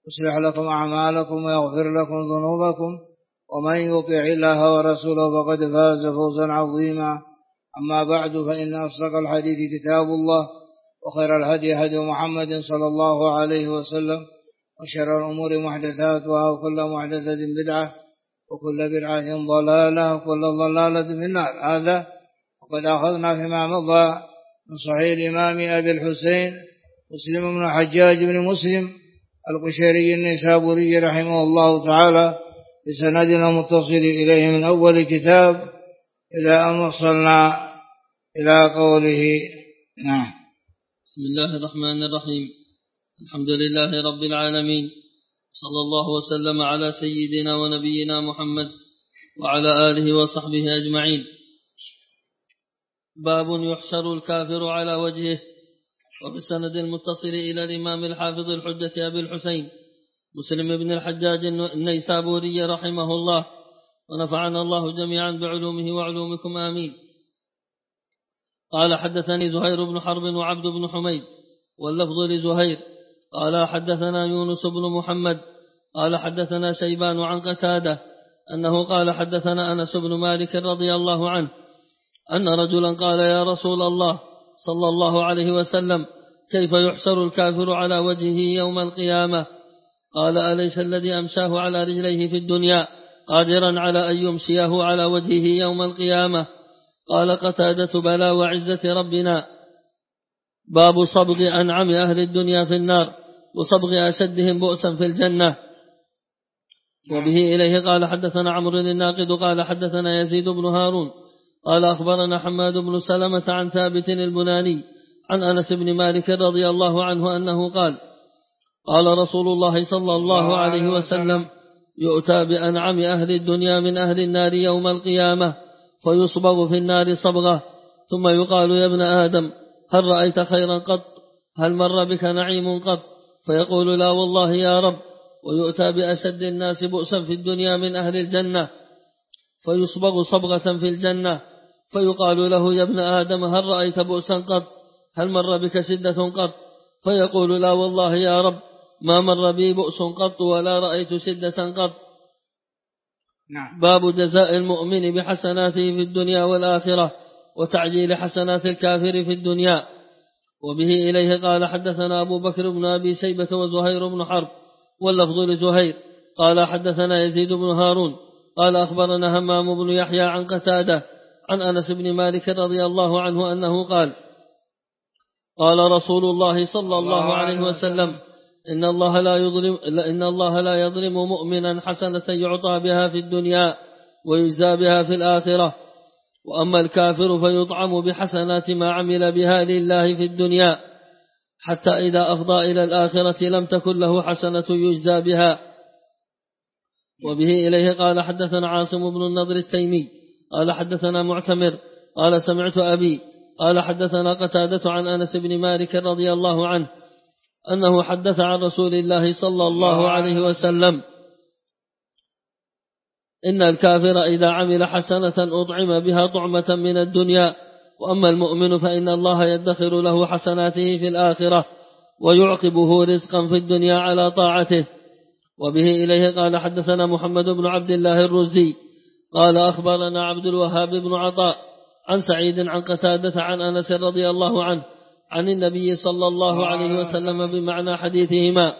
يصلح لكم أعمالكم ويغفر لكم ذنوبكم ومن يطع الله ورسوله فقد فاز فوزا عظيما. أما بعد فإن أصدق الحديث كتاب الله وخير الهدي هدي محمد صلى الله عليه وسلم وشر الأمور محدثاتها وكل محدثة بدعة وكل بدعة ضلالة وكل ضلالة في النار. هذا وقد أخذنا فيما مضى من صحيح الإمام أبي الحسين مسلم بن حجاج بن مسلم القشيري النيسابوري رحمه الله تعالى بسندنا متصل إليه من أول كتاب إلى أن وصلنا إلى قوله. نعم. بسم الله الرحمن الرحيم. الحمد لله رب العالمين، صلى الله وسلم على سيدنا ونبينا محمد وعلى آله وصحبه أجمعين. باب يحشر الكافر على وجهه. وبالسند المتصل إلى الإمام الحافظ الحجة أبي الحسين مسلم بن الحجاج النيسابوري رحمه الله، ونفعنا الله جميعا بعلومه وعلومكم آمين. قال حدثني زهير بن حرب وعبد بن حميد واللفظ لزهير قال حدثنا يونس بن محمد قال حدثنا شيبان عن قتادة أنه قال حدثنا أنس بن مالك رضي الله عنه أن رجلا قال يا رسول الله صلى الله عليه وسلم كيف يحشر الكافر على وجهه يوم القيامة؟ قال أليس الذي أمشاه على رجليه في الدنيا قادرا على أن يمشيه على وجهه يوم القيامة؟ قال قتادة بلى وعزة ربنا. باب صبغ أنعم أهل الدنيا في النار وصبغ أشدهم بؤسا في الجنة. وبه إليه قال حدثنا عمرو الناقد قال حدثنا يزيد بن هارون قال أخبرنا حماد بن سلمة عن ثابت البناني عن أنس بن مالك رضي الله عنه أنه قال قال رسول الله صلى الله عليه وسلم يؤتى بأنعم أهل الدنيا من أهل النار يوم القيامة فيصبغ في النار صبغة ثم يقال يا ابن آدم هل رأيت خيرا قط؟ هل مر بك نعيم قط؟ فيقول لا والله يا رب. ويؤتى بأشد الناس بؤسا في الدنيا من أهل الجنة فيصبغ صبغة في الجنة فيقال له يا ابن آدم هل رأيت بؤسا قط؟ هل مر بك شدة قط؟ فيقول لا والله يا رب ما مر بي بؤس قط ولا رأيت شدة قط. نعم. باب جزاء المؤمن بحسناته في الدنيا والآخرة وتعجيل حسنات الكافر في الدنيا. وبه إليه قال حدثنا أبو بكر بن أبي شيبة وزهير بن حرب واللفظ لزهير قال حدثنا يزيد بن هارون قال أخبرنا همام بن يحيى عن قتادة عن أنس بن مالك رضي الله عنه أنه قال قال رسول الله صلى الله عليه وسلم إن الله لا يظلم مؤمنا حسنة يعطى بها في الدنيا ويجزى بها في الآخرة، وأما الكافر فيطعم بحسنات ما عمل بها لله في الدنيا حتى إذا أفضى إلى الآخرة لم تكن له حسنة يجزى بها. وبه إليه قال حدثنا عاصم بن النضر التيمي قال حدثنا معتمر قال سمعت أبي قال حدثنا قتادة عن أنس بن مالك رضي الله عنه أنه حدث عن رسول الله صلى الله عليه وسلم إن الكافر إذا عمل حسنة أطعم بها طعمة من الدنيا، وأما المؤمن فإن الله يدخر له حسناته في الآخرة ويعقبه رزقا في الدنيا على طاعته. وبه إليه قال حدثنا محمد بن عبد الله الرزي قال أخبرنا عبد الوهاب بن عطاء عن سعيد عن قتادة عن أنس رضي الله عنه عن النبي صلى الله عليه وسلم بمعنى حديثهما.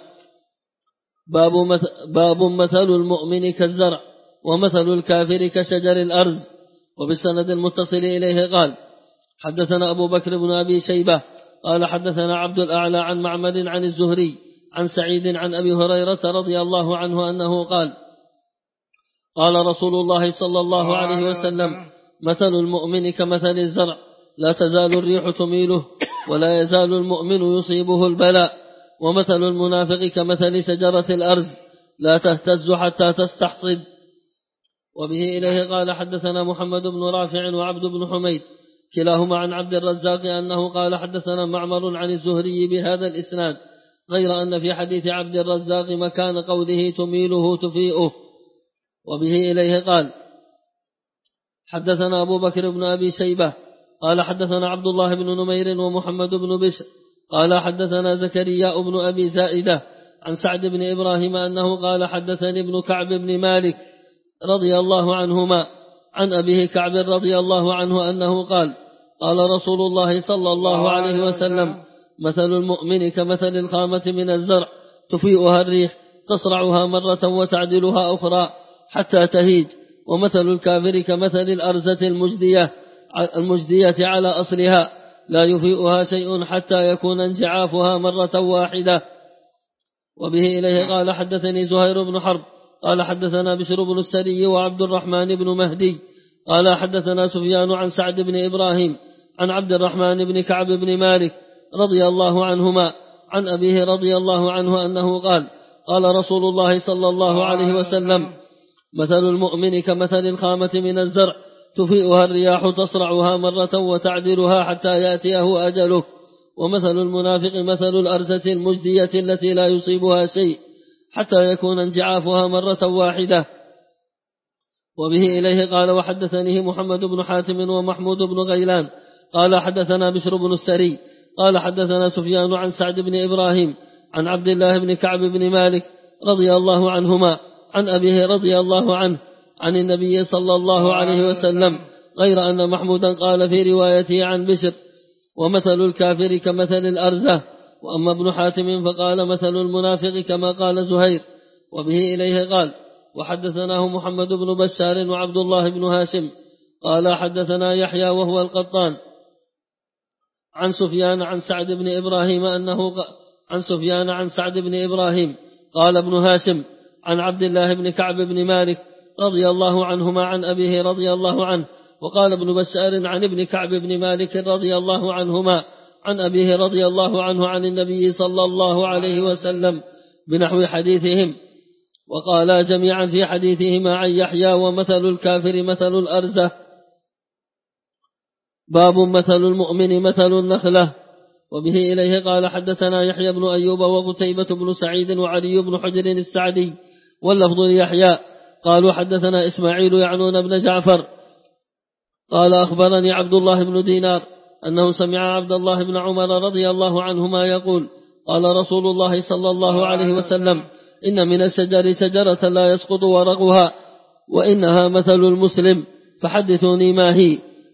باب مثل المؤمن كالزرع ومثل الكافر كشجر الأرز. وبالسند المتصل إليه قال حدثنا أبو بكر بن أبي شيبة قال حدثنا عبد الأعلى عن معمر عن الزهري عن سعيد عن أبي هريرة رضي الله عنه أنه قال قال رسول الله صلى الله عليه وسلم مثل المؤمن كمثل الزرع لا تزال الريح تميله ولا يزال المؤمن يصيبه البلاء، ومثل المنافق كمثل شجرة الأرز لا تهتز حتى تستحصد. وبه إليه قال حدثنا محمد بن رافع وعبد بن حميد كلاهما عن عبد الرزاق أنه قال حدثنا معمر عن الزهري بهذا الإسناد، غير أن في حديث عبد الرزاق مكان قوله تميله تفيئه. وبه إليه قال حدثنا أبو بكر بن أبي شيبة قال حدثنا عبد الله بن نمير ومحمد بن بشر قال حدثنا زكريا بن أبي زائدة عن سعد بن إبراهيم أنه قال حدثني ابن كعب بن مالك رضي الله عنهما عن أبيه كعب رضي الله عنه أنه قال قال رسول الله صلى الله عليه وسلم مثل المؤمن كمثل الخامة من الزرع تفيئها الريح تصرعها مرة وتعدلها أخرى حتى تهيج، ومثل الكافر كمثل الأرزة المجدية على أصلها لا يفيئها شيء حتى يكون انجعافها مرة واحدة. وبه إليه قال حدثني زهير بن حرب قال حدثنا بشر بن السري وعبد الرحمن بن مهدي قال حدثنا سفيان عن سعد بن إبراهيم عن عبد الرحمن بن كعب بن مالك رضي الله عنهما عن أبيه رضي الله عنه أنه قال قال رسول الله صلى الله عليه وسلم مثل المؤمن كمثل الخامة من الزرع تفيئها الرياح تصرعها مرة وتعدلها حتى يأتيه أجله، ومثل المنافق مثل الأرزة المجدية التي لا يصيبها شيء حتى يكون انجعافها مرة واحدة. وبه إليه قال وحدثنيه محمد بن حاتم ومحمود بن غيلان قال حدثنا بشر بن السري قال حدثنا سفيان عن سعد بن إبراهيم عن عبد الله بن كعب بن مالك رضي الله عنهما عن أبيه رضي الله عنه عن النبي صلى الله عليه وسلم، غير أن محمودا قال في روايته عن بشر ومثل الكافر كمثل الأرزة، وأما ابن حاتم فقال مثل المنافق كما قال زهير. وبه إليه قال وحدثناه محمد بن بشار وعبد الله بن هاشم قال حدثنا يحيى وهو القطان عن سفيان عن سعد بن إبراهيم عن سعد بن إبراهيم قال ابن هاشم عن عبد الله بن كعب بن مالك رضي الله عنهما عن أبيه رضي الله عنه، وقال ابن بشار عن ابن كعب بن مالك رضي الله عنهما عن أبيه رضي الله عنه عن النبي صلى الله عليه وسلم بنحو حديثهم، وقالا جميعا في حديثهما عن يحيى ومثل الكافر مثل الأرزة. باب مثل المؤمن مثل النخلة. وبه إليه قال حدثنا يحيى بن أيوب وقتيبة بن سعيد وعلي بن حجر السعدي واللفظ ليحيى قالوا حدثنا إسماعيل يعنون بن جعفر قال أخبرني عبد الله بن دينار أنه سمع عبد الله بن عمر رضي الله عنهما يقول قال رسول الله صلى الله عليه وسلم إن من الشجر شجرة لا يسقط ورقها وإنها مثل المسلم فحدثوني ما هي.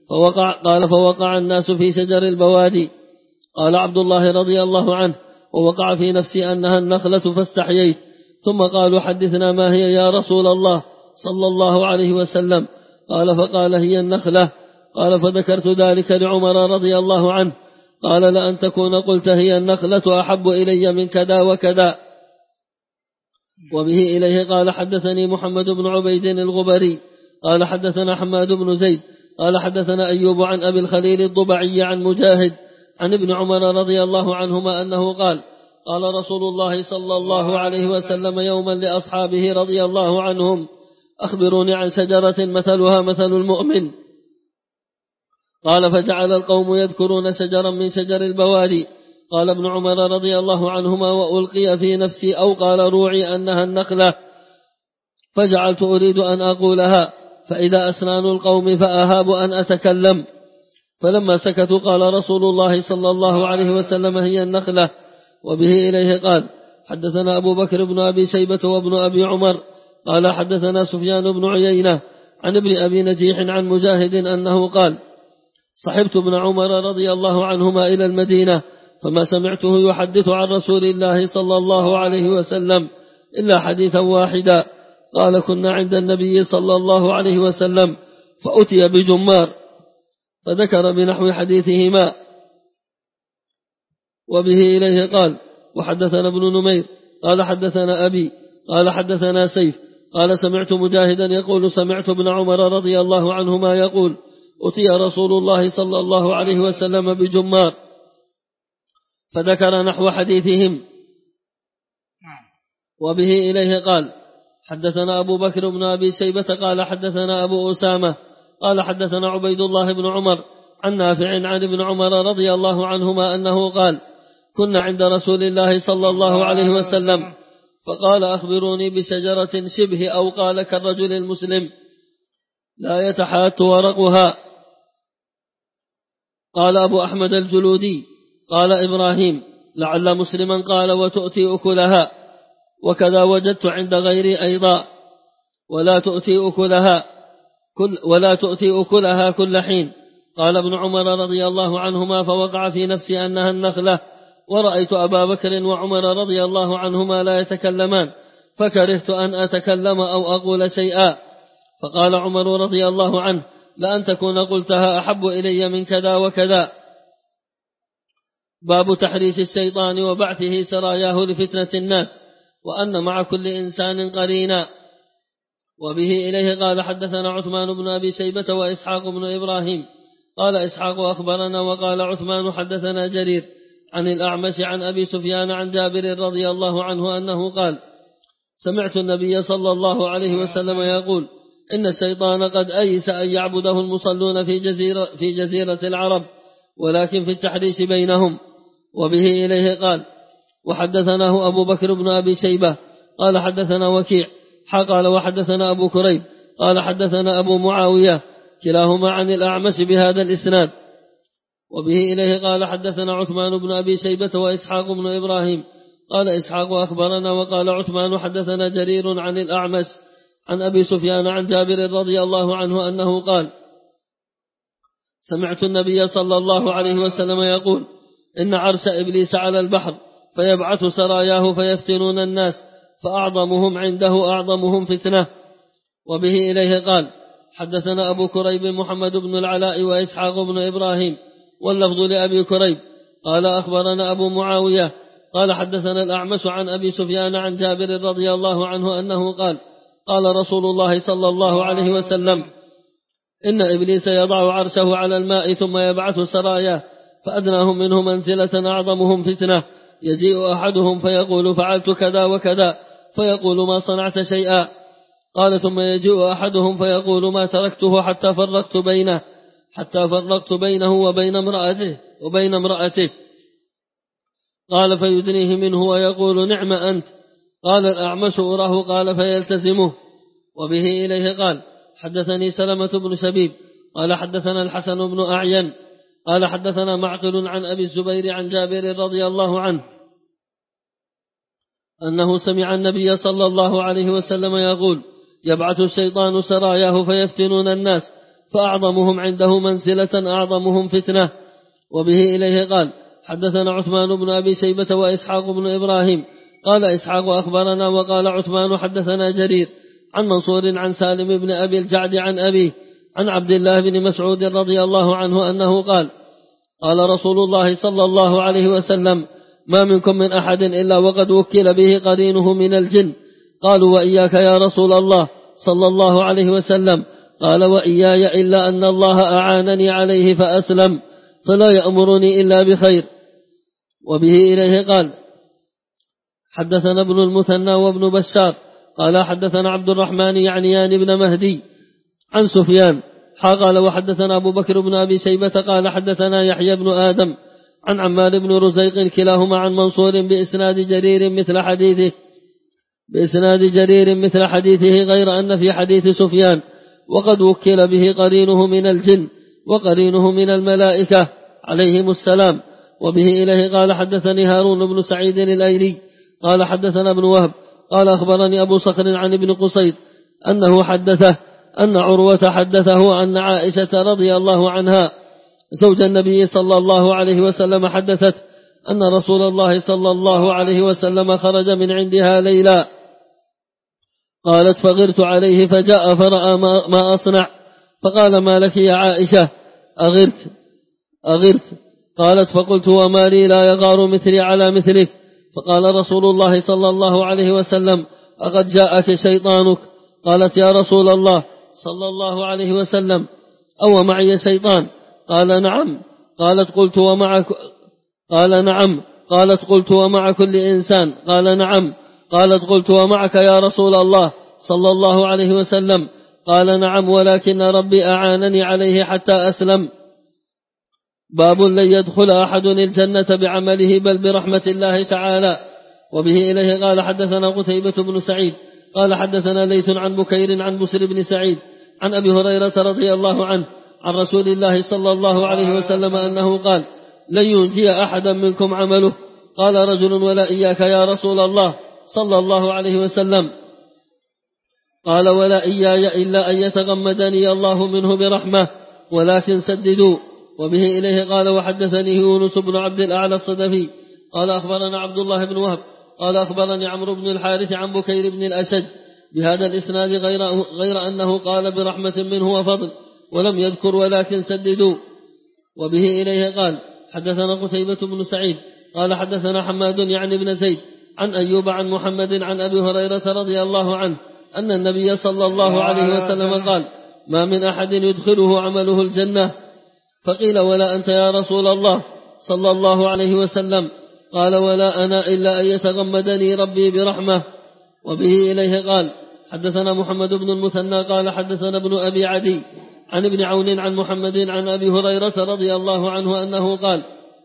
فوقع الناس في شجر البوادي. قال عبد الله رضي الله عنه ووقع في نفسي أنها النخلة فاستحييت، ثم قالوا حدثنا ما هي يا رسول الله صلى الله عليه وسلم، قال فقال هي النخلة. قال فذكرت ذلك لعمر رضي الله عنه قال لأن تكون قلت هي النخلة أحب إلي من كذا وكذا. وبه إليه قال حدثني محمد بن عبيد الغبري قال حدثنا حماد بن زيد قال حدثنا أيوب عن أبي الخليل الضبعي عن مجاهد عن ابن عمر رضي الله عنهما أنه قال قال رسول الله صلى الله عليه وسلم يوما لأصحابه رضي الله عنهم أخبروني عن شجرة مثلها مثل المؤمن. قال فجعل القوم يذكرون شجرا من شجر البوادي. قال ابن عمر رضي الله عنهما وألقي في نفسي أو قال روعي أنها النخلة، فجعلت أريد أن أقولها فإذا أسنان القوم فأهاب أن أتكلم، فلما سكتوا قال رسول الله صلى الله عليه وسلم هي النخلة. وبه إليه قال حدثنا أبو بكر بن أبي شيبة وابن أبي عمر قال حدثنا سفيان بن عيينة عن ابن أبي نجيح عن مجاهد أنه قال صحبت ابن عمر رضي الله عنهما إلى المدينة فما سمعته يحدث عن رسول الله صلى الله عليه وسلم إلا حديثا واحدا. قال كنا عند النبي صلى الله عليه وسلم فأتي بجمار، فذكر بنحو حديثهما. وبه إليه قال وحدثنا ابن نمير قال حدثنا أبي قال حدثنا سيف قال سمعت مجاهدا يقول سمعت ابن عمر رضي الله عنهما يقول أتي رسول الله صلى الله عليه وسلم بجمار، فذكر نحو حديثهم. وبه إليه قال حدثنا أبو بكر بن أبي شيبة قال حدثنا أبو أسامة قال حدثنا عبيد الله بن عمر عن نافع عن ابن عمر رضي الله عنهما أنه قال كنا عند رسول الله صلى الله عليه وسلم فقال أخبروني بشجرة شبه أو قال كالرجل المسلم لا يتحات ورقها. قال أبو أحمد الجلودي قال إبراهيم لعل مسلما قال وتؤتي أكلها. وكذا وجدت عند غيري أيضا، ولا تؤتي أكلها كل حين. قال ابن عمر رضي الله عنهما: فوقع في نفسي أنها النخلة، ورأيت أبا بكر وعمر رضي الله عنهما لا يتكلمان، فكرهت أن أتكلم أو أقول شيئا. فقال عمر رضي الله عنه: لأن تكون قلتها أحب إلي من كذا وكذا. باب تحريش الشيطان وبعثه سراياه لفتنة الناس، وأن مع كل إنسان قرينا. وبه إليه قال حدثنا عثمان بن أبي شيبة وإسحاق بن إبراهيم. قال إسحاق أخبرنا، وقال عثمان حدثنا جرير عن الأعمش عن أبي سفيان عن جابر رضي الله عنه أنه قال: سمعت النبي صلى الله عليه وسلم يقول: إن الشيطان قد أيس أن يعبده المصلون في جزيرة العرب، ولكن في التحريش بينهم. وبه إليه قال وحدثناه أبو بكر بن أبي شيبة قال حدثنا وكيع قال وحدثنا أبو كريب قال حدثنا أبو معاوية كلاهما عن الأعمش بهذا الإسناد. وبه إليه قال حدثنا عثمان بن أبي شيبة وإسحاق بن إبراهيم. قال إسحاق أخبرنا، وقال عثمان حدثنا جرير عن الأعمش عن أبي سفيان عن جابر رضي الله عنه أنه قال: سمعت النبي صلى الله عليه وسلم يقول: إن عرش إبليس على البحر، فيبعث سراياه فيفتنون الناس، فأعظمهم عنده أعظمهم فتنة. وبه إليه قال حدثنا أبو كريب محمد بن العلاء وإسحاق بن إبراهيم، واللفظ لأبي كريب قال أخبرنا أبو معاوية قال حدثنا الأعمش عن أبي سفيان عن جابر رضي الله عنه أنه قال: قال رسول الله صلى الله عليه وسلم: إن إبليس يضع عرشه على الماء ثم يبعث سراياه، فأدناهم منه منزلة أعظمهم فتنة، يجيء أحدهم فيقول: فعلت كذا وكذا، فيقول: ما صنعت شيئا. قال: ثم يجيء أحدهم فيقول: ما تركته حتى فرقت بينه وبين امرأته. قال: فيدنيه منه ويقول: نعم أنت. قال الأعمش: أراه. قال: فيلتزمه. وبه إليه قال حدثني سلمة بن شبيب قال حدثنا الحسن بن أعين قال حدثنا معقل عن أبي الزبير عن جابر رضي الله عنه أنه سمع النبي صلى الله عليه وسلم يقول: يبعث الشيطان سراياه فيفتنون الناس، فأعظمهم عنده منزلة أعظمهم فتنة. وبه إليه قال حدثنا عثمان بن أبي شيبة وإسحاق بن إبراهيم. قال إسحاق أخبرنا، وقال عثمان حدثنا جرير عن منصور عن سالم بن أبي الجعد عن أبيه عن عبد الله بن مسعود رضي الله عنه أنه قال: قال رسول الله صلى الله عليه وسلم: ما منكم من أحد إلا وقد وكل به قرينه من الجن. قالوا: وإياك يا رسول الله صلى الله عليه وسلم. قال: وإياي، إلا أن الله أعانني عليه فأسلم، فلا يأمرني إلا بخير. وبه إليه قال حدثنا ابن المثنى وابن بشار قال حدثنا عبد الرحمن يعنيان بن مهدي عن سفيان قال وحدثنا أبو بكر بن أبي شيبة قال حدثنا يحيى بن آدم عن عمار بن رزيق كلاهما عن منصور بإسناد جرير مثل حديثه غير أن في حديث سفيان: وقد وكل به قرينه من الجن وقرينه من الملائكة عليهم السلام. وبه إليه قال حدثني هارون بن سعيد الأيلي قال حدثنا ابن وهب قال أخبرني أبو صخر عن ابن قصيد أنه حدثه أن عروة حدثه أن عائشة رضي الله عنها زوج النبي صلى الله عليه وسلم حدثت أن رسول الله صلى الله عليه وسلم خرج من عندها ليلا. قالت: فغرت عليه فجاء فرأى ما أصنع، فقال: ما لك يا عائشة؟ أغرت؟ قالت: فقلت: وما لي لا يغار مثلي على مثلك؟ فقال رسول الله صلى الله عليه وسلم: أقد جاءك شيطانك؟ قالت: يا رسول الله صلى الله عليه وسلم، أو معي شيطان؟ قال: نعم. قالت: قلت: ومع كل إنسان؟ قال: نعم. قالت: قلت: ومعك يا رسول الله صلى الله عليه وسلم؟ قال: نعم، ولكن ربي أعانني عليه حتى أسلم. باب لن يدخل أحد الجنة بعمله بل برحمة الله تعالى. وبه إليه قال حدثنا قتيبة بن سعيد قال حدثنا ليث عن بكير عن بسر بن سعيد عن أبي هريرة رضي الله عنه عن رسول الله صلى الله عليه وسلم أنه قال: لن ينجي أحدا منكم عمله. قال رجل: ولا إياك يا رسول الله؟ صلى الله عليه وسلم قال ولا إياي إلا أن يتغمدني الله منه برحمة ولكن سددوا. وبه إليه قال وحدثني يونس بن عبد الأعلى الصدفي قال أخبرنا عبد الله بن وهب قال أخبرني عمرو بن الحارث عن بكير بن الأشج بهذا الإسناد غير أنه قال برحمة منه وفضل ولم يذكر ولكن سددوا. وبه إليه قال حدثنا قتيبة بن سعيد قال حدثنا حماد يعني بن زيد عن أيوب عن محمد عن أبي هريرة رضي الله عنه أن النبي صلى الله عليه وسلم قال ما من أحد يدخله عمله الجنة فقيل ولا أنت يا رسول الله صلى الله عليه وسلم قال ولا أنا إلا أن يتغمدني ربي برحمة. وبه إليه قال حدثنا محمد بن المثنى قال حدثنا ابن أبي عدي عن ابن عون عن محمد عن أبي هريرة رضي الله عنه أنه قال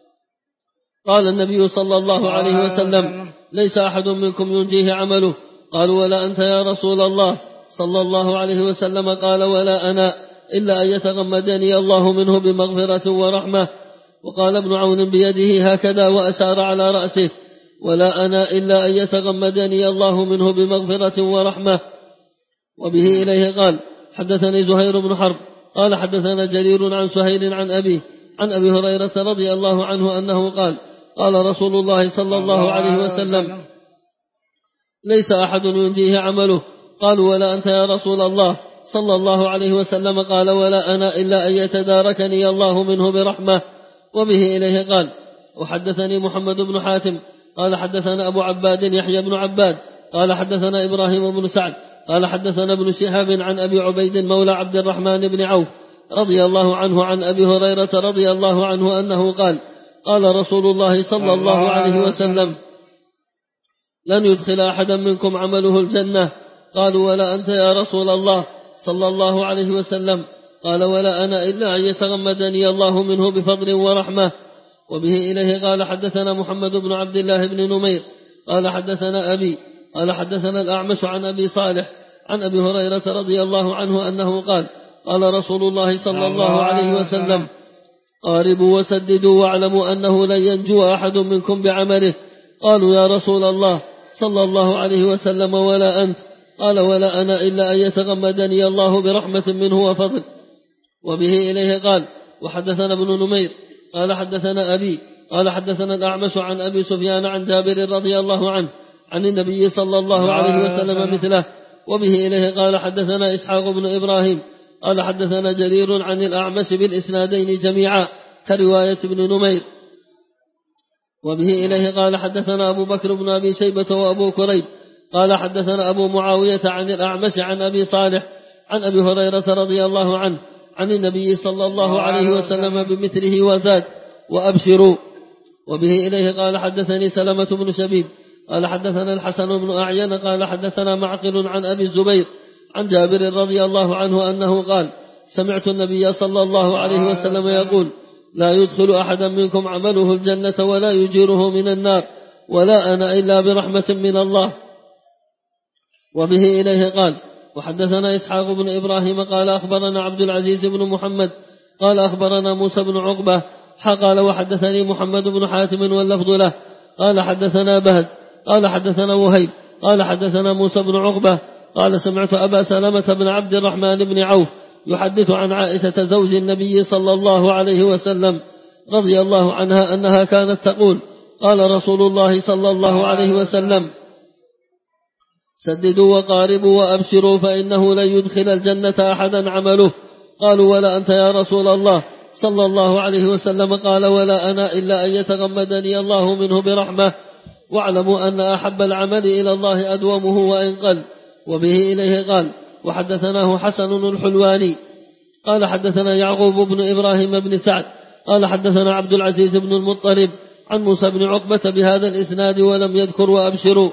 قال النبي صلى الله عليه وسلم ليس أحد منكم ينجيه عمله قالوا ولا أنت يا رسول الله صلى الله عليه وسلم قال ولا أنا إلا أن يتغمدني الله منه بمغفرة ورحمة. وقال ابن عون بيده هكذا وأشار على رأسه ولا أنا إلا أن يتغمدني الله منه بمغفرة ورحمة. وبه إليه قال حدثني زهير بن حرب قال حدثنا جرير عن سهيل عن أبي هريرة رضي الله عنه أنه قال قال رسول الله صلى الله عليه وسلم ليس أحد ينجيه عمله قالوا ولا أنت يا رسول الله صلى الله عليه وسلم قال ولا أنا إلا أن يتداركني الله منه برحمة. وبه إليه قال وحدثني محمد بن حاتم قال حدثنا أبو عباد يحيى بن عباد قال حدثنا إبراهيم بن سعد قال حدثنا ابن شهاب عن أبي عبيد مولى عبد الرحمن بن عوف رضي الله عنه عن أبي هريرة رضي الله عنه أنه قال قال رسول الله صلى الله عليه وسلم لن يدخل أحدا منكم عمله الجنة قالوا ولا أنت يا رسول الله صلى الله عليه وسلم قال ولا أنا إلا أن يتغمدني الله منه بفضل ورحمة. وبه إليه قال حدثنا محمد بن عبد الله بن نمير قال حدثنا أبي قال حدثنا الأعمش عن أبي صالح عن أبي هريرة رضي الله عنه أنه قال قال رسول الله صلى الله عليه وسلم قاربوا وسددوا واعلموا أنه لن ينجو أحد منكم بعمله. قالوا يا رسول الله صلى الله عليه وسلم ولا أنت قال ولا أنا إلا أن يتغمدني الله برحمة منه وفضل. وبه إليه قال وحدثنا ابن نمير قال حدثنا أبي قال حدثنا الأعمش عن أبي سفيان عن جابر رضي الله عنه عن النبي صلى الله عليه وسلم مثله. وبه إليه قال حدثنا إسحاق بن إبراهيم قال حدثنا جرير عن الأعمش بالإسنادين جميعا كرواية ابن نمير. وبه إليه قال حدثنا أبو بكر بن أبي شيبة وأبو كريب قال حدثنا أبو معاوية عن الأعمش عن أبي صالح عن أبي هريرة رضي الله عنه عن النبي صلى الله عليه وسلم بمثله وزاد وأبشروا. وبه إليه قال حدثني سلمة بن شبيب قال حدثنا الحسن بن أعين قال حدثنا معقل عن أبي الزبير عن جابر رضي الله عنه أنه قال سمعت النبي صلى الله عليه وسلم يقول لا يدخل أحدا منكم عمله الجنة ولا يجيره من النار ولا أنا إلا برحمة من الله. وبه إليه قال وحدثنا إسحاق بن إبراهيم قال أخبرنا عبد العزيز بن محمد قال أخبرنا موسى بن عقبة قال وحدثني محمد بن حاتم واللفظ له قال حدثنا بهز قال حدثنا وهيب قال حدثنا موسى بن عقبة قال سمعت أبا سلمة بن عبد الرحمن بن عوف يحدث عن عائشة زوج النبي صلى الله عليه وسلم رضي الله عنها أنها كانت تقول قال رسول الله صلى الله عليه وسلم سددوا وقاربوا وأبشروا فإنه لن يدخل الجنة أحدا عمله. قالوا ولا أنت يا رسول الله صلى الله عليه وسلم قال ولا أنا إلا أن يتغمدني الله منه برحمة واعلموا أن أحب العمل إلى الله أدومه وإن قل. وبه إليه قال وحدثناه حسن الحلواني قال حدثنا يعقوب بن إبراهيم بن سعد قال حدثنا عبد العزيز بن المطلب عن موسى بن عقبة بهذا الإسناد ولم يذكر وأبشروا.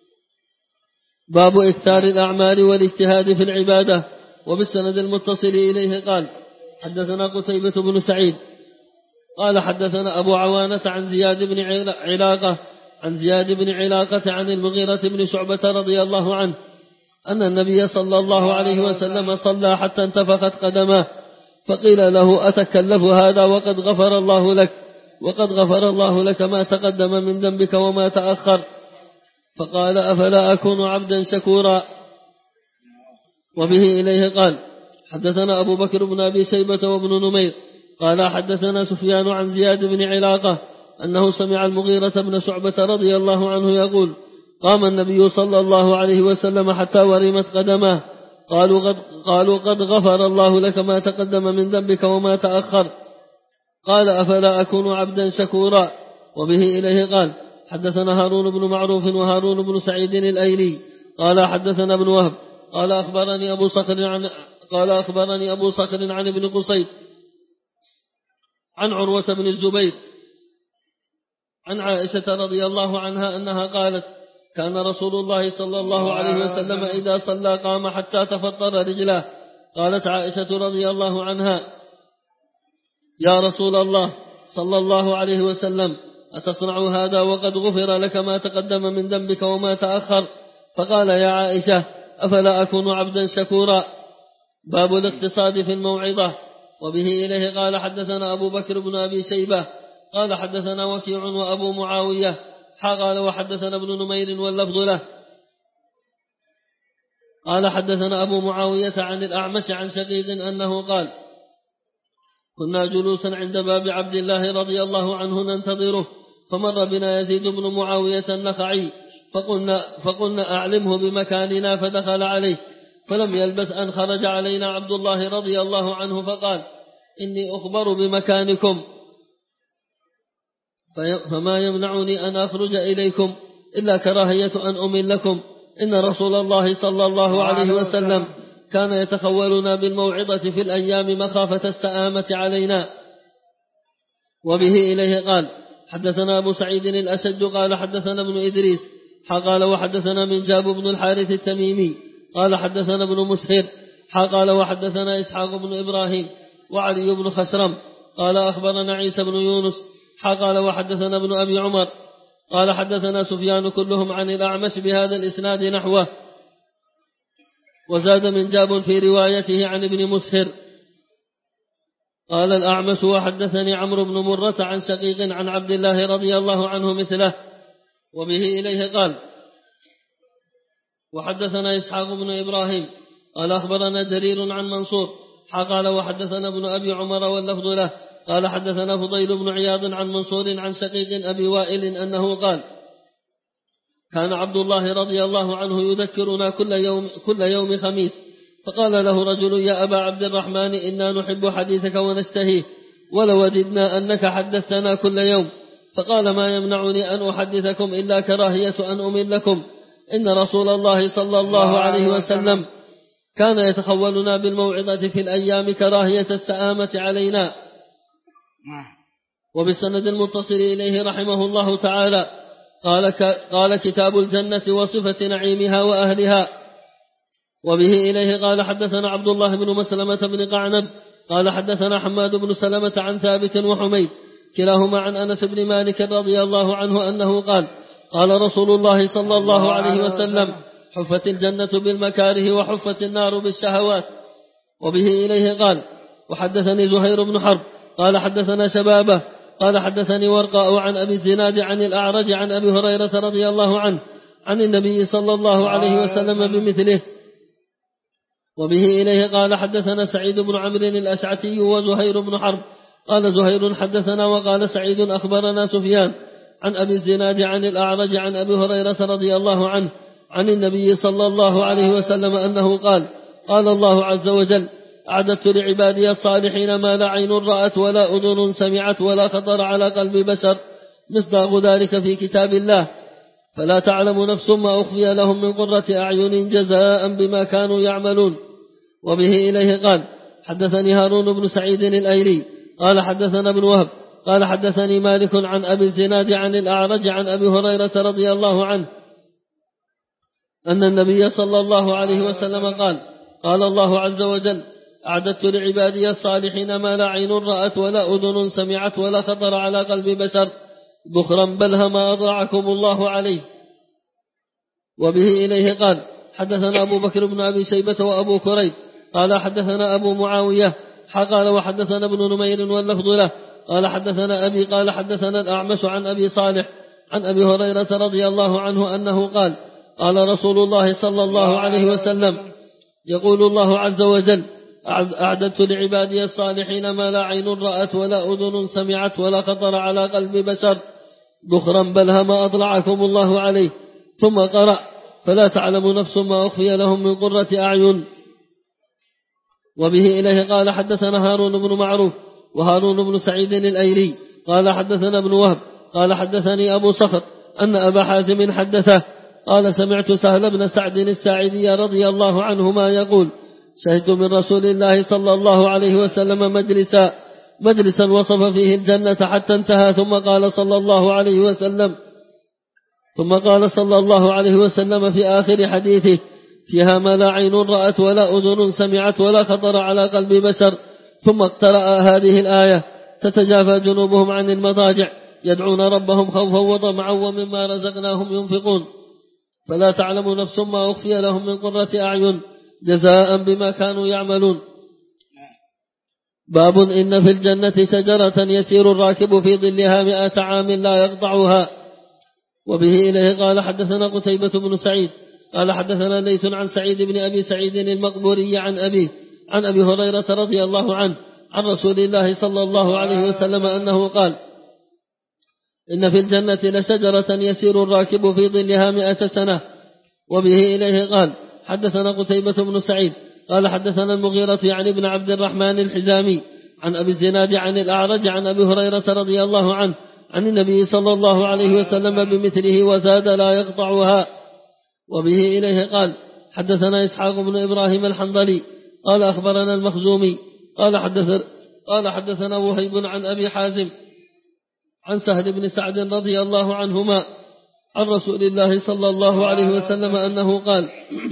باب إكثار الأعمال والاجتهاد في العبادة. وبالسند المتصل إليه قال حدثنا قتيبة بن سعيد قال حدثنا أبو عوانة عن زياد بن علاقة عن المغيرة بن شعبة رضي الله عنه أن النبي صلى الله عليه وسلم صلى حتى انتفخت قدماه فقيل له أتكلف هذا وقد غفر الله لك ما تقدم من ذنبك وما تأخر. فقال أفلا أكون عبدا شكورا. وبه إليه قال حدثنا أبو بكر بن أبي شيبة وابن نمير قال حدثنا سفيان عن زياد بن علاقة أنه سمع المغيرة بن شعبة رضي الله عنه يقول قام النبي صلى الله عليه وسلم حتى ورمت قدماه قالوا قد غفر الله لك ما تقدم من ذنبك وما تأخر. قال أفلا أكون عبدا شكورا. وبه إليه قال حدثنا هارون بن معروف وهارون بن سعيد الأيلي قال حدثنا ابن وهب قال أخبرني أبو صخر عن ابن قصيد عن عروة بن الزبير عن عائشة رضي الله عنها أنها قالت كان رسول الله صلى الله عليه وسلم إذا صلى قام حتى تفطر رجلاه. قالت عائشة رضي الله عنها يا رسول الله صلى الله عليه وسلم أتصنع هذا وقد غفر لك ما تقدم من ذنبك وما تأخر؟ فقال يا عائشة أفلا أكون عبدا شكورا. باب الاقتصاد في الموعظة. وبه إليه قال حدثنا أبو بكر بن أبي شيبة قال حدثنا وكيع وأبو معاوية قال وحدثنا ابن نمير واللفظ له قال حدثنا أبو معاوية عن الأعمش عن شقيق أنه قال كنا جلوسا عند باب عبد الله رضي الله عنه ننتظره فمر بنا يزيد بن معاوية النخعي فقلنا أعلمه بمكاننا فدخل عليه فلم يلبث أن خرج علينا عبد الله رضي الله عنه فقال إني أخبر بمكانكم فما يمنعني أن أخرج إليكم إلا كراهية أن أمل لكم إن رسول الله صلى الله عليه وسلم كان يتخولنا بالموعظة في الأيام مخافة السآمة علينا. وبه إليه قال حدثنا أبو سعيد الأشج قال حدثنا ابن إدريس قال وحدثنا من جاب بن الحارث التميمي قال حدثنا ابن مسهر قال وحدثنا إسحاق بن إبراهيم وعلي بن خشرم قال أخبرنا عيسى بن يونس قال وحدثنا ابن أبي عمر قال حدثنا سفيان كلهم عن الأعمش بهذا الإسناد نحوه. وزاد من جاب في روايته عن ابن مسهر قال الأعمش وحدثني عمرو بن مرة عن شقيق عن عبد الله رضي الله عنه مثله. وبه إليه قال وحدثنا إسحاق بن إبراهيم قال أخبرنا جرير عن منصور قال وحدثنا ابن أبي عمر واللفظ له قال حدثنا فضيل بن عياض عن منصور عن شقيق أبي وائل أنه قال كان عبد الله رضي الله عنه يذكرنا كل يوم خميس فقال له رجل يا أبا عبد الرحمن إنا نحب حديثك ونشتهيه ولوددنا أنك حدثتنا كل يوم. فقال ما يمنعني أن أحدثكم إلا كراهية أن أمل لكم إن رسول الله صلى الله عليه وسلم كان يتخولنا بالموعظة في الأيام كراهية السآمة علينا. وبالسند المتصل إليه رحمه الله تعالى قال كتاب الجنة وصفة نعيمها وأهلها. وبه إليه قال حدثنا عبد الله بن مسلمة بن قعنب قال حدثنا حماد بن سلمة عن ثابت وحميد كلاهما عن أنس بن مالك رضي الله عنه أنه قال رسول الله صلى الله عليه وسلم حفت الجنة بالمكاره وحفت النار بالشهوات. وبه إليه قال وحدثني زهير بن حرب قال حدثنا شبابه قال حدثني ورقاء عن أبي الزناد عن الأعرج عن أبي هريرة رضي الله عنه عن النبي صلى الله عليه وسلم بمثله. وبه إليه قال حدثنا سعيد بن عمرو الأشعثي وزهير بن حرب قال زهير حدثنا وقال سعيد أخبرنا سفيان عن أبي الزناد عن الأعرج عن أبي هريرة رضي الله عنه عن النبي صلى الله عليه وسلم أنه قال الله عز وجل أعددت لعبادي الصالحين ما لا عين رأت ولا أذن سمعت ولا خطر على قلب بشر مصداق ذلك في كتاب الله فلا تعلم نفس ما أخفي لهم من قرة أعين جزاء بما كانوا يعملون. وبه إليه قال حدثني هارون بن سعيد الأيلي قال حدثنا ابن وهب قال حدثني مالك عن أبي الزناد عن الأعرج عن أبي هريرة رضي الله عنه أن النبي صلى الله عليه وسلم قال الله عز وجل أعددت لعبادي الصالحين ما لا عين رأت ولا أذن سمعت ولا خطر على قلب بشر ذخرا بل ما أضاعكم الله عليه. وبه إليه قال حدثنا أبو بكر بن أبي شيبة وأبو كريب قال حدثنا أبو معاوية قال وحدثنا ابن نمير واللفظ له قال حدثنا أبي قال حدثنا الأعمش عن أبي صالح عن أبي هريرة رضي الله عنه أنه قال قال رسول الله صلى الله عليه وسلم يقول الله عز وجل أعددت لعبادي الصالحين ما لا عين رأت ولا أذن سمعت ولا خطر على قلب بشر ذخرا بلها ما أطلعكم الله عليه. ثم قرأ فلا تعلم نفس ما أخفي لهم من قرة أعين. وبه إليه قال حدثنا هارون بن معروف وهارون بن سعيد الأيلي قال حدثنا ابن وهب قال حدثني أبو صخر أن أبا حازم حدثه قال سمعت سهل بن سعد الساعدي رضي الله عنهما يقول شهدت من رسول الله صلى الله عليه وسلم مجلسا وصف فيه الجنة حتى انتهى ثم قال صلى الله عليه وسلم في آخر حديثه فيها ما لا عين رأت ولا أذن سمعت ولا خطر على قلب بشر. ثم اقترأ هذه الآية تتجافى جنوبهم عن المضاجع يدعون ربهم خوفا وطمعا ومما رزقناهم ينفقون فلا تعلم نفس ما أخفي لهم من قرة أعين جزاء بما كانوا يعملون. باب إن في الجنة شجرة يسير الراكب في ظلها 100 عام لا يقطعها. وبه إليه قال حدثنا قتيبة بن سعيد قال حدثنا ليث عن سعيد بن أبي سعيد المقبوري عن أبي هريرة رضي الله عنه عن رسول الله صلى الله عليه وسلم أنه قال إن في الجنة لشجرة يسير الراكب في ظلها 100 سنة. وبه إليه قال حدثنا قتيبة بن سعيد قال حدثنا المغيرة يعني بن عبد الرحمن الحزامي عن أبي الزناد عن الأعرج عن أبي هريرة رضي الله عنه عن النبي صلى الله عليه وسلم بمثله وزاد لا يقطعها. وبه إليه قال حدثنا إسحاق بن إبراهيم الحنظلي قال أخبرنا المخزومي قال حدثنا وهيب عن أبي حازم عن سهل بن سعد رضي الله عنهما عن رسول الله صلى الله عليه وسلم أنه قال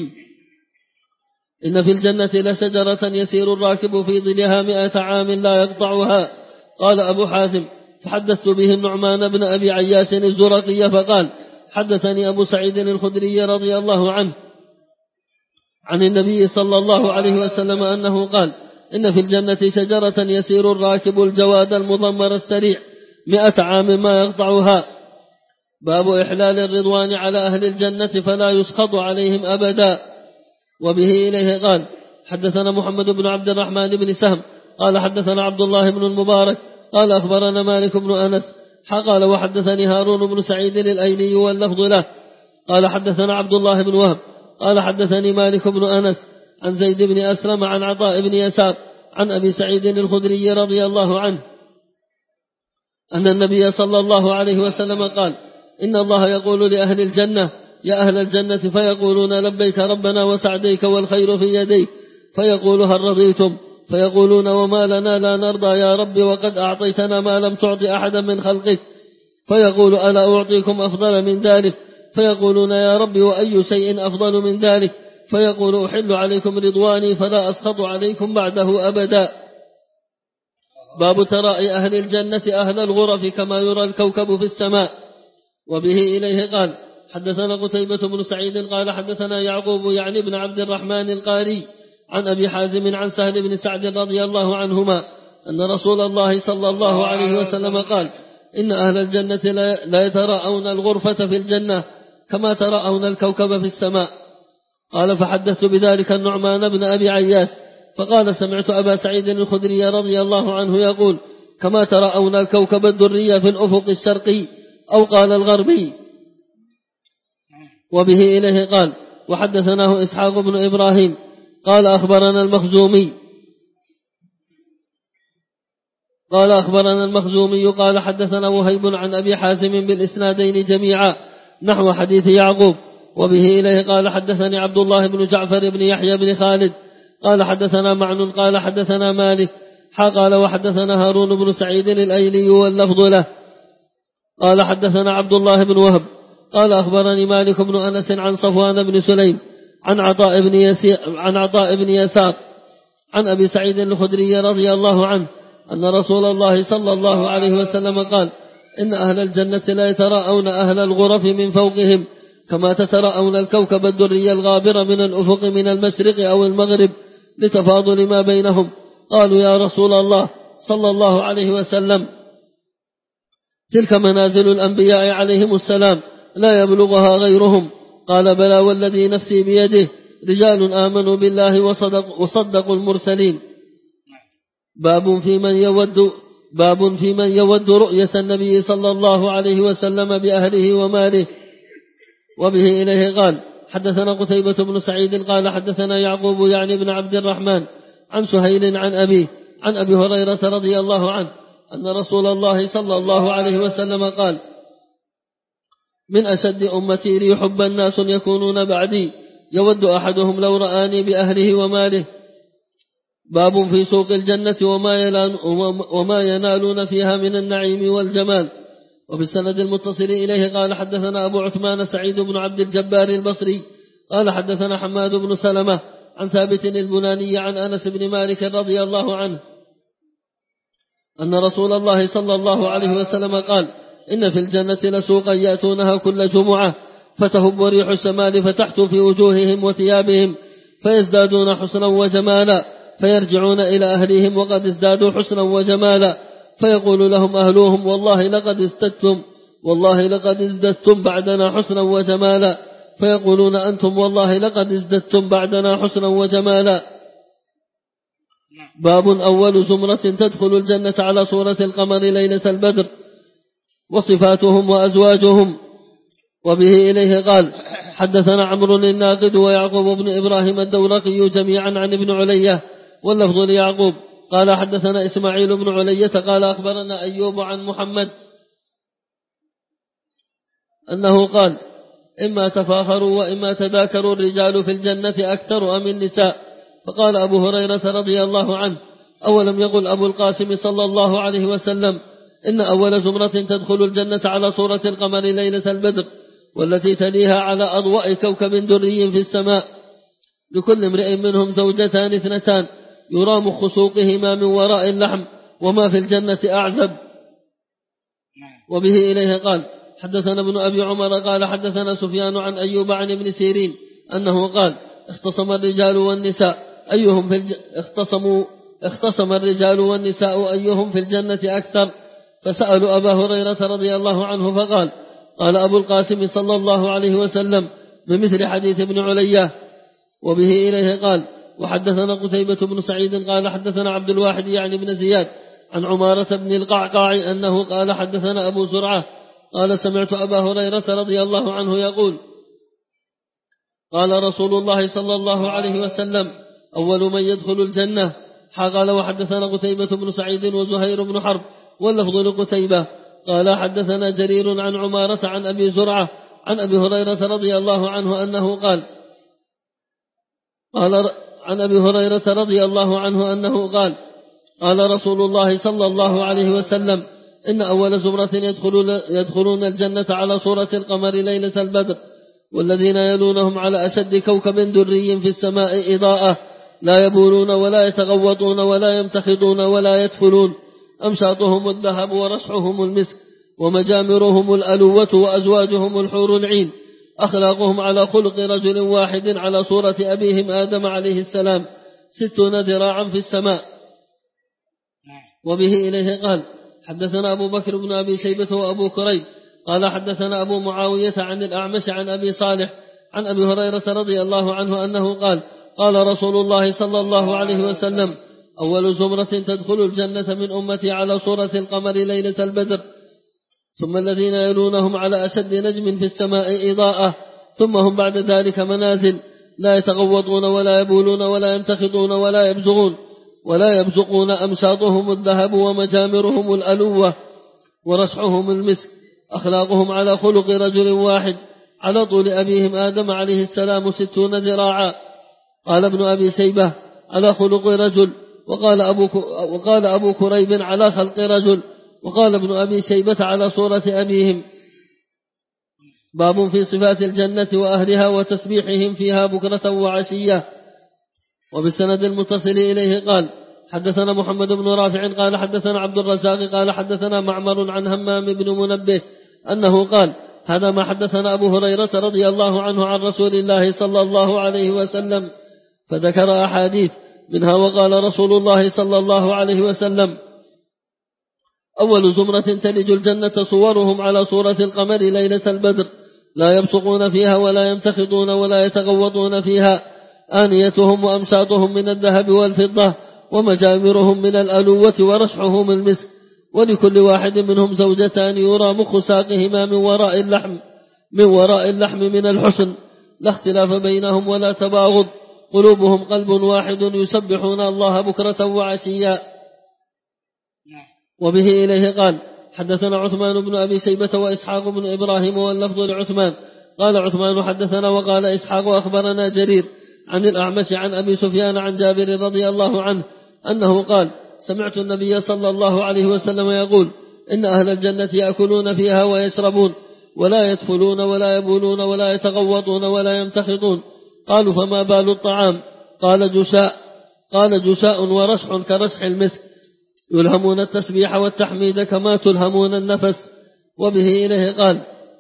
إن في الجنة لشجرة يسير الراكب في ظلها 100 عام لا يقطعها. قال أبو حازم فحدثت به النعمان بن أبي عياش الزرقي فقال حدثني أبو سعيد الخدري رضي الله عنه عن النبي صلى الله عليه وسلم أنه قال إن في الجنة شجرة يسير الراكب الجواد المضمر السريع 100 عام ما يقطعها. باب إحلال الرضوان على أهل الجنة فلا يسخط عليهم أبدا. وبه إليه قال حدثنا محمد بن عبد الرحمن بن سهم قال حدثنا عبد الله بن المبارك قال أخبرنا مالك بن أنس قال وحدثني هارون بن سعيد الأيلي واللفظ له قال حدثنا عبد الله بن وهب قال حدثني مالك بن أنس عن زيد بن أسلم عن عطاء بن يسار عن أبي سعيد الخدري رضي الله عنه أن النبي صلى الله عليه وسلم قال إن الله يقول لأهل الجنة يا أهل الجنة فيقولون لبيك ربنا وسعديك والخير في يديك فيقول هل رضيتم فيقولون وما لنا لا نرضى يا رب وقد أعطيتنا ما لم تعط أحدا من خلقك فيقول ألا أعطيكم أفضل من ذلك فيقولون يا رب وأي شيء أفضل من ذلك فيقول أحل عليكم رضواني فلا أسخط عليكم بعده أبدا. باب تراءي أهل الجنة أهل الغرف كما يرى الكوكب في السماء. وبه إليه قال حدثنا قتيبة بن سعيد قال حدثنا يعقوب يعني بن عبد الرحمن القاري عن أبي حازم عن سهل بن سعد رضي الله عنهما أن رسول الله صلى الله عليه وسلم قال إن أهل الجنة لا يتراءون الغرفة في الجنة كما تراءون الكوكب في السماء. قال فحدثت بذلك النعمان بن أبي عياش فقال سمعت أبا سعيد الخدري رضي الله عنه يقول كما تراءون الكوكب الدري في الأفق الشرقي أو قال الغربي. وبه إليه قال وحدثناه إسحاق بن إبراهيم قال أخبرنا المخزومي قال حدثنا وهيب عن أبي حازم بالإسنادين جميعا نحو حديث يعقوب. وبه إليه قال حدثني عبد الله بن جعفر بن يحيى بن خالد قال حدثنا معن قال حدثنا مالك قال وحدثنا هارون بن سعيد الأيلي واللفظ له قال حدثنا عبد الله بن وهب قال أخبرني مالك بن أنس عن صفوان بن سليم عن عطاء بن يسار عن أبي سعيد الخدري رضي الله عنه أن رسول الله صلى الله عليه وسلم قال إن أهل الجنة لا يتراءون أهل الغرف من فوقهم كما تتراءون الكوكب الدري الغابر من الأفق من المشرق أو المغرب لتفاضل ما بينهم. قالوا يا رسول الله صلى الله عليه وسلم تلك منازل الأنبياء عليهم السلام لا يبلغها غيرهم. قال بلى والذي نفسي بيده رجال آمنوا بالله وصدقوا المرسلين. باب في من يود رؤية النبي صلى الله عليه وسلم بأهله وماله. وبه إليه قال حدثنا قتيبة بن سعيد قال حدثنا يعقوب يعني بن عبد الرحمن عن سهيل عن أبي هريرة رضي الله عنه أن رسول الله صلى الله عليه وسلم قال من أشد أمتي لي حبا الناس يكونون بعدي يود أحدهم لو رآني بأهله وماله. باب في سوق الجنة وما ينالون فيها من النعيم والجمال. وبالسند المتصل إليه قال حدثنا أبو عثمان سعيد بن عبد الجبار البصري قال حدثنا حماد بن سلمة عن ثابت البناني عن أنس بن مالك رضي الله عنه أن رسول الله صلى الله عليه وسلم قال إن في الجنة لسوقا يأتونها كل جمعة فتهب ريح الشمال فتحت في وجوههم وثيابهم فيزدادون حسنا وجمالا فيرجعون إلى أهلهم وقد ازدادوا حسنا وجمالا فيقول لهم أهلوهم والله لقد ازددتم بعدنا حسنا وجمالا فيقولون أنتم والله لقد ازددتم بعدنا حسنا وجمالا. باب أول زمرة تدخل الجنة على صورة القمر ليلة البدر وصفاتهم وأزواجهم. وبه إليه قال حدثنا عمرو الناقد ويعقوب بن إبراهيم الدورقي جميعا عن ابن علية واللفظ ليعقوب قال حدثنا إسماعيل بن علية قال أخبرنا أيوب عن محمد أنه قال إما تفاخروا وإما تذاكروا الرجال في الجنة أكثر أم النساء. فقال أبو هريرة رضي الله عنه أولم يقل أبو القاسم صلى الله عليه وسلم إن أول زمرة تدخل الجنة على صورة القمر ليلة البدر والتي تليها على أضواء كوكب دري في السماء لكل امرئ منهم زوجتان اثنتان يرى مخ سوقهما من وراء اللحم وما في الجنة أعزب. وبه إليه قال حدثنا ابن أبي عمر قال حدثنا سفيان عن أيوب عن ابن سيرين أنه قال اختصم الرجال والنساء أيهم في الجنة أكثر فسألوا أبا هريرة رضي الله عنه فقال قال أبو القاسم صلى الله عليه وسلم بمثل حديث ابن علية. وبه إليه قال وحدثنا قتيبة بن سعيد قال حدثنا عبد الواحد يعني بن زياد عن عمارة بن القعقاع أنه قال حدثنا أبو زرعة قال سمعت أبا هريرة رضي الله عنه يقول قال رسول الله صلى الله عليه وسلم أول من يدخل الجنة. قال وحدثنا قتيبة بن سعيد وزهير بن حرب واللفظ لقتيبة قال حدثنا جرير عن عمارة عن أبي زرعة عن أبي هريرة رضي الله عنه أنه قال عن أبي هريرة رضي الله عنه أنه قال رسول الله صلى الله عليه وسلم إن أول زمرة يدخلون الجنة على صورة القمر ليلة البدر والذين يلونهم على أشد كوكب دري في السماء إضاءة لا يبولون ولا يتغوطون ولا يمتخضون ولا يدفلون أمشاطهم الذهب ورشحهم المسك ومجامرهم الألوة وأزواجهم الحور العين أخلاقهم على خلق رجل واحد على صورة أبيهم آدم عليه السلام 60 ذراعا في السماء. وبه إليه قال حدثنا أبو بكر بن أبي شيبة وأبو كريب قال حدثنا أبو معاوية عن الأعمش عن أبي صالح عن أبي هريرة رضي الله عنه أنه قال رسول الله صلى الله عليه وسلم أول زمرة تدخل الجنة من أمتي على صورة القمر ليلة البدر ثم الذين يلونهم على أشد نجم في السماء إضاءة ثم هم بعد ذلك منازل لا يتغوطون ولا يبولون ولا يمتخطون ولا يبزقون أمشاطهم الذهب ومجامرهم الألوة ورشحهم المسك أخلاقهم على خلق رجل واحد على طول أبيهم آدم عليه السلام 60 ذراعا. قال ابن أبي شيبة على خلق رجل وقال أبو كريب على خلق رجل وقال ابن أبي شيبة على صورة أبيهم. باب في صفات الجنة وأهلها وتسبيحهم فيها بكرة وعشية. وبالسند المتصل إليه قال حدثنا محمد بن رافع قال حدثنا عبد الرزاق قال حدثنا معمر عن همام بن منبه أنه قال هذا ما حدثنا أبو هريرة رضي الله عنه عن رسول الله صلى الله عليه وسلم فذكر أحاديث منها وقال رسول الله صلى الله عليه وسلم أول زمرة تلج الجنة صورهم على صورة القمر ليلة البدر، لا يبصقون فيها ولا يمتخطون ولا يتغوطون فيها، آنيتهم وأمشاطهم من الذهب والفضة، ومجامرهم من الألوة ورشحهم المسك، ولكل واحد منهم زوجتان يرى مخ ساقهما من وراء اللحم من الحسن، لا اختلاف بينهم ولا تباغض، قلوبهم قلب واحد يسبحون الله بكرة وعشيا. وبه إليه قال حدثنا عثمان بن أبي شيبة وإسحاق بن إبراهيم واللفظ لعثمان قال عثمان حدثنا وقال إسحاق أخبرنا جرير عن الأعمش عن أبي سفيان عن جابر رضي الله عنه أنه قال سمعت النبي صلى الله عليه وسلم يقول إن أهل الجنة يأكلون فيها ويشربون ولا يدفلون ولا يبولون ولا يتغوطون ولا يمتخطون. قالوا فما بال الطعام؟ قال جشاء ورشح كرشح المسك، يلهمون التسبيح والتحميد كما تلهمون النفس. وبه إليه قال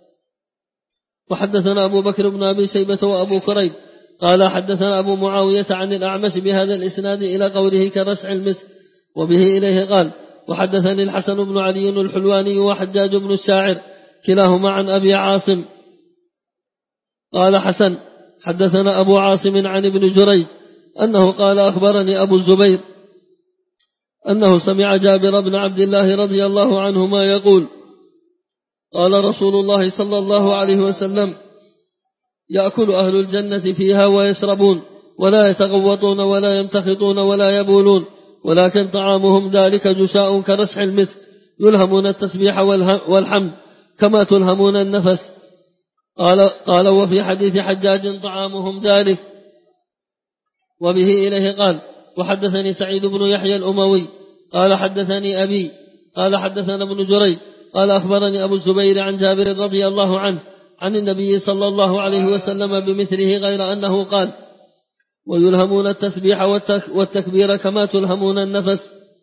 وحدثنا أبو بكر بن أبي شيبة وأبو كريب قال حدثنا أبو معاوية عن الأعمش بهذا الإسناد إلى قوله كرشح المسك. وبه إليه قال وحدثني الحسن بن علي الحلواني وحجاج بن الشاعر كلاهما عن أبي عاصم قال حسن حدثنا أبو عاصم عن ابن جريج أنه قال أخبرني أبو الزبير أنه سمع جابر بن عبد الله رضي الله عنهما يقول قال رسول الله صلى الله عليه وسلم يأكل أهل الجنة فيها ويشربون ولا يتغوطون ولا يمتخطون ولا يبولون، ولكن طعامهم ذلك جشاء كرشح المسك، يلهمون التسبيح والحمد كما تلهمون النفس. قال وفي حديث حجاج طعامهم ذلك. وبه إليه قال وحدثني سعيد بن يحيى الأموي قال حدثني أبي قال حدثنا ابن جريج قال أخبرني أبو الزبير عن جابر رضي الله عنه عن النبي صلى الله عليه وسلم بمثله غير أنه قال ويلهمون التسبيح والتكبير كما تلهمون النفس.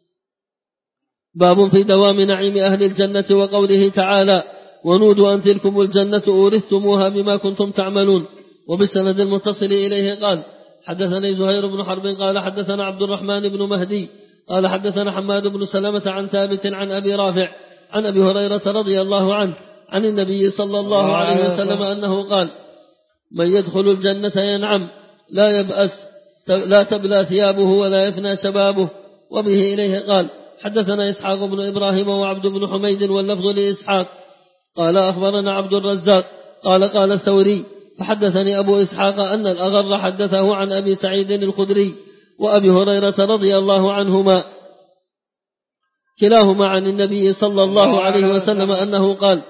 باب في دوام نعيم أهل الجنة وقوله تعالى ونودوا أن تلكم الجنة أورثتموها بما كنتم تعملون. وبالسند المتصل إليه قال حدثني زهير بن حرب قال حدثنا عبد الرحمن بن مهدي قال حدثنا حماد بن سلمة عن ثابت عن أبي رافع عن أبي هريرة رضي الله عنه عن النبي صلى الله عليه وسلم أنه قال من يدخل الجنة ينعم لا يبأس لا تبلى ثيابه ولا يفنى شبابه. وبه إليه قال حدثنا إسحاق بن إبراهيم وعبد بن حميد واللفظ لإسحاق قال أخبرنا عبد الرزاق قال الثوري فحدثني أبو إسحاق أن الأغر حدثه عن أبي سعيد الخدري وأبي هريرة رضي الله عنهما كلاهما عن النبي صلى الله عليه وسلم أنه قال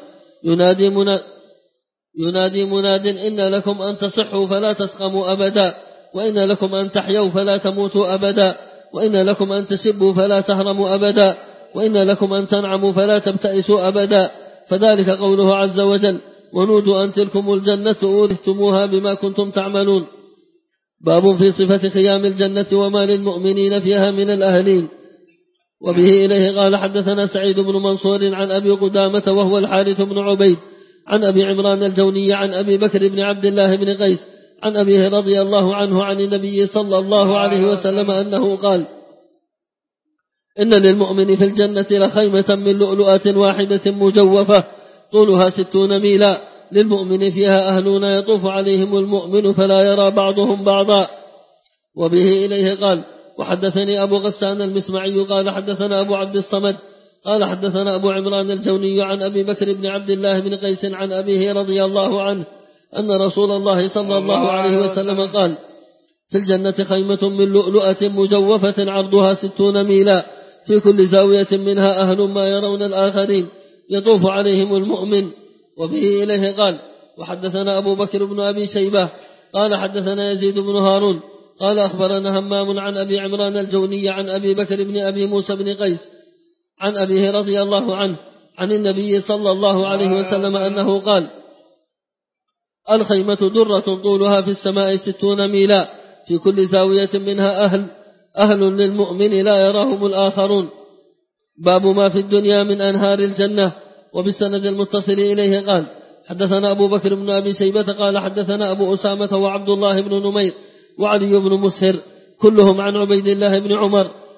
ينادي مناد إن لكم أن تصحوا فلا تسقموا أبدا، وإن لكم أن تحيوا فلا تموتوا أبدا، وإن لكم أن تسبوا فلا تهرموا أبدا، وإن لكم أن تنعموا فلا تبتئسوا أبدا. فذلك قوله عز وجل ونودوا أن تلكم الجنة أورثتموها بما كنتم تعملون. باب في صفة خيام الجنة وما للمؤمنين فيها من الأهلين. وبه إليه قال حدثنا سعيد بن منصور عن أبي قدامة وهو الحارث بن عبيد عن أبي عمران الجوني عن أبي بكر بن عبد الله بن قيس عن أبيه رضي الله عنه عن النبي صلى الله عليه وسلم أنه قال إن للمؤمن في الجنة لخيمة من لؤلؤة واحدة مجوفة طولها 60 ميلا، للمؤمن فيها أهلون يطوف عليهم المؤمن فلا يرى بعضهم بعضا. وبه إليه قال وحدثني أبو غسان المسمعي قال حدثنا أبو عبد الصمد قال حدثنا أبو عمران الجوني عن أبي بكر بن عبد الله بن قيس عن أبيه رضي الله عنه أن رسول الله صلى الله عليه وسلم قال في الجنة خيمة من لؤلؤة مجوفة عرضها 60 ميلا، في كل زاوية منها أهل ما يرون الآخرين يطوف عليهم المؤمن. وبه إليه قال وحدثنا أبو بكر بن أبي شيبة قال حدثنا يزيد بن هارون قال أخبرنا همام عن أبي عمران الجوني عن أبي بكر بن أبي موسى بن قيس عن أبيه رضي الله عنه عن النبي صلى الله عليه وسلم أنه قال الخيمة درة طولها في السماء 60 ميلا، في كل زاوية منها أهل للمؤمن لا يراهم الآخرون. باب ما في الدنيا من أنهار الجنة. وبالسند المتصل إليه قال حدثنا أبو بكر بن أبي شيبة قال حدثنا أبو أسامة وعبد الله بن نمير وعلي بن مسهر كلهم عن عبيد الله بن عمر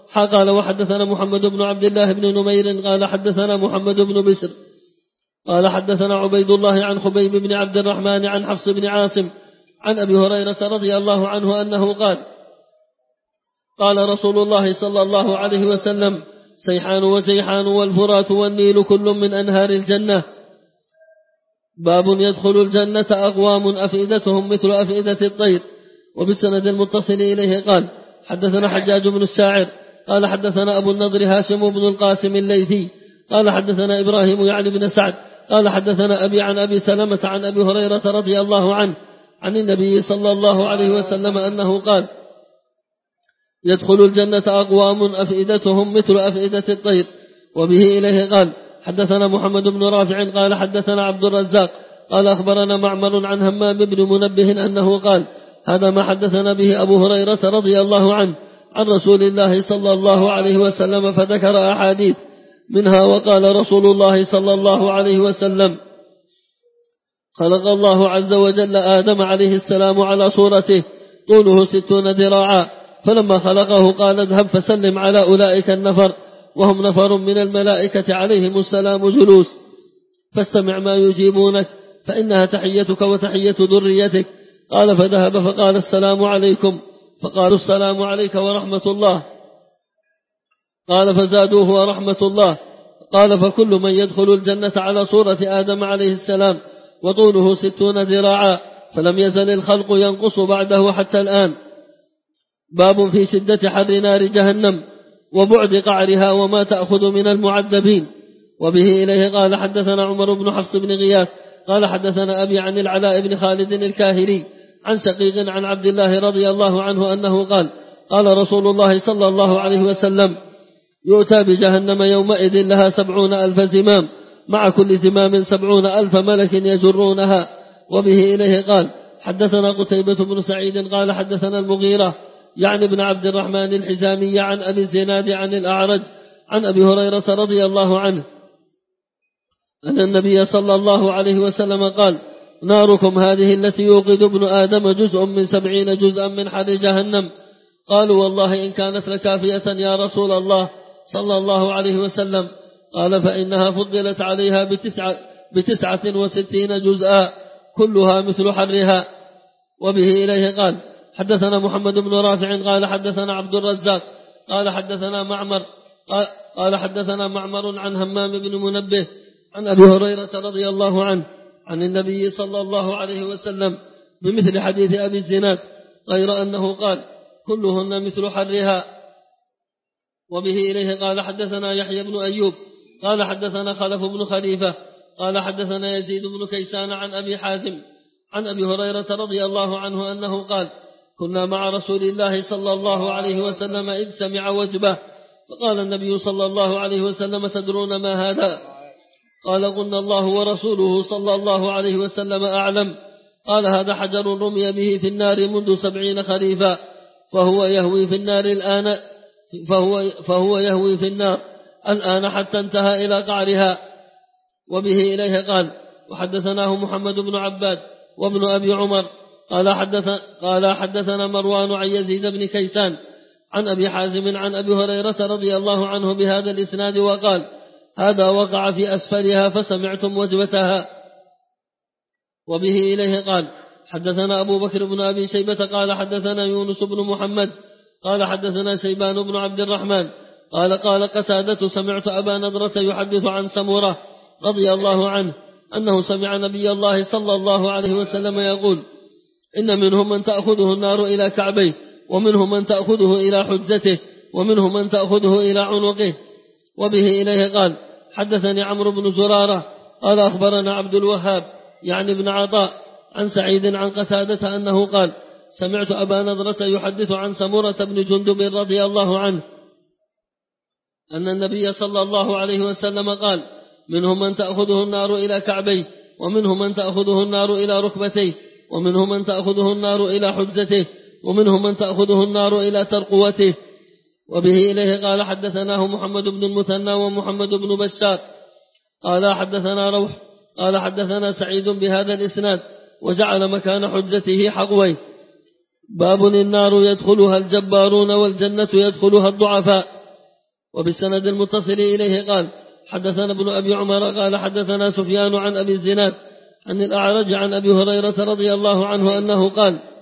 قال وحدثنا محمد بن عبد الله بن نمير قال حدثنا محمد بن بسر قال حدثنا عبيد الله عن خبيب بن عبد الرحمن عن حفص بن عاصم عن أبي هريرة رضي الله عنه أنه قال قال رسول الله صلى الله عليه وسلم سيحان وجيحان والفرات والنيل كل من أنهار الجنة. باب يدخل الجنة أقوام أفئدتهم مثل أفئدة الطير. وبالسند المتصل إليه قال حدثنا حجاج بن الشاعر قال حدثنا أبو النضر هاشم بن القاسم الليثي قال حدثنا إبراهيم يعني بن سعد قال حدثنا أبي عن أبي سلمة عن أبي هريرة رضي الله عنه عن النبي صلى الله عليه وسلم أنه قال يدخل الجنة أقوام أفئدتهم مثل أفئدة الطير. وبه إليه قال حدثنا محمد بن رافع قال حدثنا عبد الرزاق قال أخبرنا معمر عن همام بن منبه أنه قال هذا ما حدثنا به أبو هريرة رضي الله عنه عن رسول الله صلى الله عليه وسلم فذكر أحاديث منها وقال رسول الله صلى الله عليه وسلم خلق الله عز وجل آدم عليه السلام على صورته طوله 60 ذراعا فلما خلقه قال اذهب فسلم على أولئك النفر وهم نفر من الملائكة عليهم السلام جلوس فاستمع ما يجيبونك فإنها تحيتك وتحية ذريتك. قال فذهب فقال السلام عليكم فقالوا السلام عليك ورحمة الله قال فزادوه ورحمة الله قال فكل من يدخل الجنة على صورة آدم عليه السلام وطوله 60 ذراعا فلم يزل الخلق ينقص بعده حتى الآن. باب في شدة حر نار جهنم وبعد قعرها وما تأخذ من المعذبين. وبه إليه قال حدثنا عمر بن حفص بن غياث قال حدثنا أبي عن العلاء بن خالد الكاهلي عن شقيق عن عبد الله رضي الله عنه أنه قال قال رسول الله صلى الله عليه وسلم يؤتى بجهنم يومئذ لها 70,000 زمام مع كل زمام 70,000 ملك يجرونها. وبه إليه قال حدثنا قتيبة بن سعيد قال حدثنا المغيرة يعني ابن عبد الرحمن الحزامي عن أبي الزناد عن الأعرج عن أبي هريرة رضي الله عنه أن النبي صلى الله عليه وسلم قال ناركم هذه التي يوقد ابن آدم جزء من 70 جزءا من حر جهنم. قالوا والله إن كانت لكافية يا رسول الله صلى الله عليه وسلم. قال فإنها فضلت عليها 69 جزءا كلها مثل حرها. وبه إليه قال حدثنا محمد بن رافع قال حدثنا عبد الرزاق قال حدثنا معمر عن همام بن منبه عن أبي هريرة رضي الله عنه عن النبي صلى الله عليه وسلم بمثل حديث أبي الزناد غير أنه قال كلهن مثل حرها. وبه إليه قال حدثنا يحيى بن أيوب قال حدثنا خلف بن خليفة قال حدثنا يزيد بن كيسان عن أبي حازم عن أبي هريرة رضي الله عنه أنه قال كنا مع رسول الله صلى الله عليه وسلم إذ سمع وجبه فقال النبي صلى الله عليه وسلم تدرون ما هذا؟ قال قلنا الله ورسوله صلى الله عليه وسلم أعلم. قال هذا حجر رمي به في النار منذ 70 خريفا فهو يهوي في النار الآن الآن حتى انتهى إلى قعرها. وبه إليه قال وحدثناه محمد بن عباد وابن أبي عمر قال حدثنا مروان عن يزيد بن كيسان عن أبي حازم عن أبي هريرة رضي الله عنه بهذا الإسناد وقال هذا وقع في أسفلها فسمعتم وجبتها. وبه إليه قال حدثنا أبو بكر بن أبي شيبة قال حدثنا يونس بن محمد قال حدثنا شيبان بن عبد الرحمن قال قتادة سمعت أبا نضرة يحدث عن سمرة رضي الله عنه أنه سمع نبي الله صلى الله عليه وسلم يقول إن منهم من تأخذه النار إلى كعبيه ومنهم من تأخذه إلى حجزته ومنهم من تأخذه إلى عنقه. وبه إليه قال حدثني عمرو بن زرارة قال أخبرنا عبد الوهاب يعني ابن عطاء عن سعيد عن قتادة أنه قال سمعت أبا نضرة يحدث عن سمرة بن جندب رضي الله عنه أن النبي صلى الله عليه وسلم قال منهم من تأخذه النار إلى كعبيه ومنهم من تأخذه النار إلى ركبتيه ومنهم من تأخذه النار إلى حجزته ومنهم من تأخذه النار إلى ترقوته. وبه إليه قال حدثناه محمد بن المثنى ومحمد بن بشار قال حدثنا روح قال حدثنا سعيد بهذا الإسناد وجعل مكان حجزته حقوي. باب النار يدخلها الجبارون والجنة يدخلها الضعفاء. وبالسند المتصل إليه قال حدثنا ابن أبي عمر قال حدثنا سفيان عن أبي الزناد عن الأعرج عن أبي هريرة رضي الله عنه أنه قال